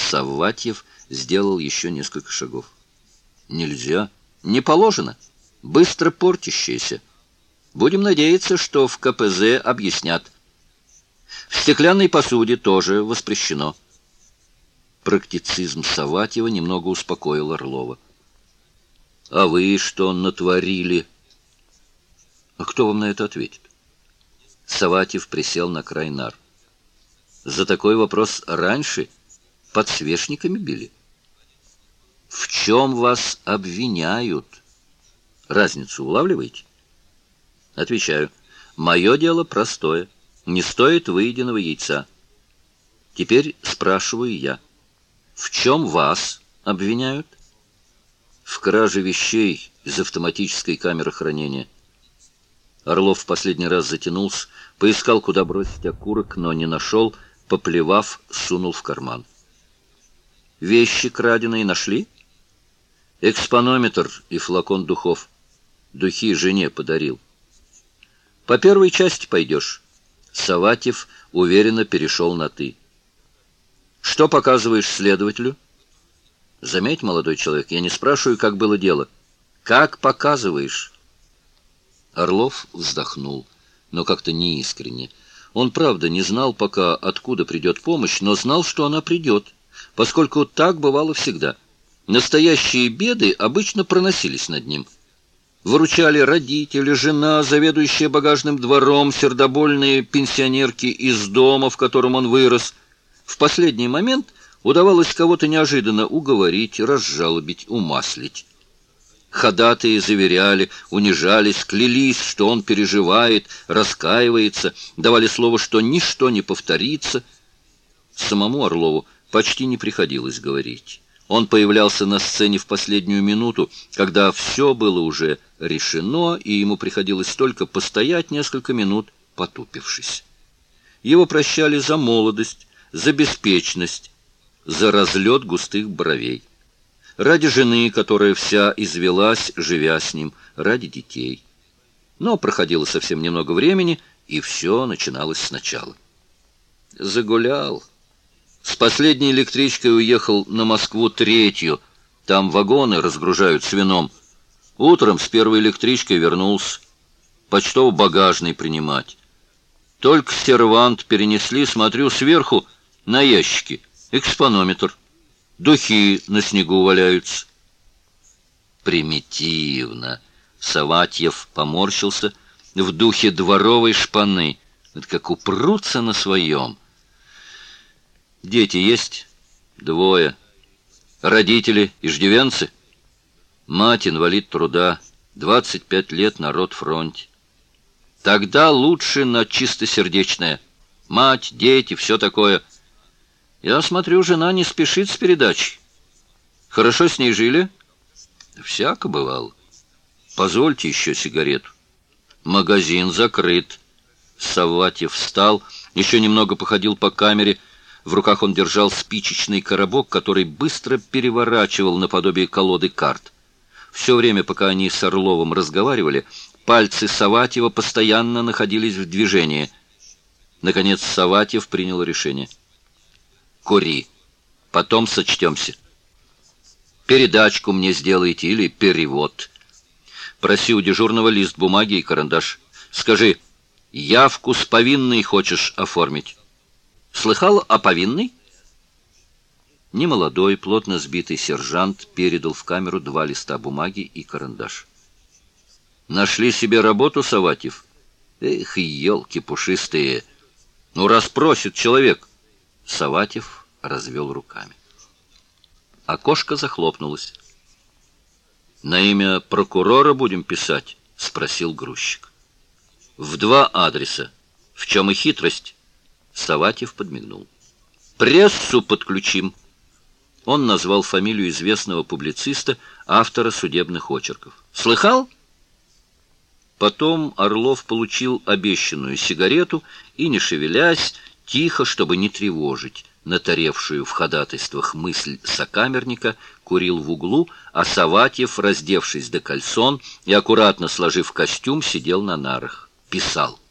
Савватьев сделал еще несколько шагов. Нельзя, не положено, быстро портящееся. Будем надеяться, что в КПЗ объяснят. В стеклянной посуде тоже воспрещено. Практицизм Савватьева немного успокоил Орлова. А вы что натворили? А кто вам на это ответит? Савватьев присел на край нар. За такой вопрос раньше подсвечниками били. В чем вас обвиняют? Разницу улавливаете? Отвечаю. Мое дело простое. Не стоит выеденного яйца. Теперь спрашиваю я. В чем вас обвиняют? В краже вещей из автоматической камеры хранения. Орлов в последний раз затянулся, поискал, куда бросить окурок, но не нашел, поплевав, сунул в карман. Вещи краденые нашли? Экспонометр и флакон духов. Духи жене подарил. По первой части пойдешь. Савватьев уверенно перешел на «ты». Что показываешь следователю? Заметь, молодой человек, я не спрашиваю, как было дело. Как показываешь? Орлов вздохнул, но как-то неискренне. Он, правда, не знал пока, откуда придет помощь, но знал, что она придет, поскольку так бывало всегда. Настоящие беды обычно проносились над ним. Выручали родители, жена, заведующая багажным двором, сердобольные пенсионерки из дома, в котором он вырос. В последний момент удавалось кого-то неожиданно уговорить, разжалобить, умаслить. Ходатаи заверяли, унижались, клялись, что он переживает, раскаивается, давали слово, что ничто не повторится. Самому Орлову почти не приходилось говорить. Он появлялся на сцене в последнюю минуту, когда все было уже решено, и ему приходилось только постоять несколько минут, потупившись. Его прощали за молодость, за беспечность, за разлет густых бровей. Ради жены, которая вся извелась, живя с ним, ради детей. Но проходило совсем немного времени, и все начиналось сначала. Загулял. С последней электричкой уехал на Москву 3-ю. Там вагоны разгружают с вином. Утром с первой электричкой вернулся. Почтово-багажный принимать. Только сервант перенесли, смотрю, сверху на ящики. Экспонометр. Духи на снегу валяются. Примитивно. Савватьев поморщился в духе дворовой шпаны. Это как упрутся на своем. Дети есть? 2. Родители иждивенцы? Мать инвалид труда, 25 лет на ротфронте. Тогда лучше на чистосердечное. Мать, дети, все такое. Я смотрю, жена не спешит с передачей. Хорошо с ней жили? Всяко бывало. Позвольте еще сигарету. Магазин закрыт. Савватьев встал, еще немного походил по камере. В руках он держал спичечный коробок, который быстро переворачивал наподобие колоды карт. Все время, пока они с Орловым разговаривали, пальцы Савватьева постоянно находились в движении. Наконец Савватьев принял решение. «Кури, потом сочтемся. Передачку мне сделайте или перевод. Проси у дежурного лист бумаги и карандаш. Скажи, явку с повинной хочешь оформить? Слыхал о повинной?» Немолодой, плотно сбитый сержант передал в камеру 2 листа бумаги и карандаш. «Нашли себе работу, Савватьев? Эх, елки пушистые! Ну, раз просит человек!» Савватьев развел руками. Окошко захлопнулось. «На имя прокурора будем писать?» — спросил грузчик. «В 2 адреса. В чем и хитрость?» Савватьев подмигнул. «Прессу подключим». Он назвал фамилию известного публициста, автора судебных очерков. «Слыхал?» Потом Орлов получил обещанную сигарету и, не шевелясь, тихо, чтобы не тревожить натаревшую в ходатайствах мысль сокамерника, курил в углу, а Савватьев, раздевшись до кальсон и аккуратно сложив костюм, сидел на нарах. Писал.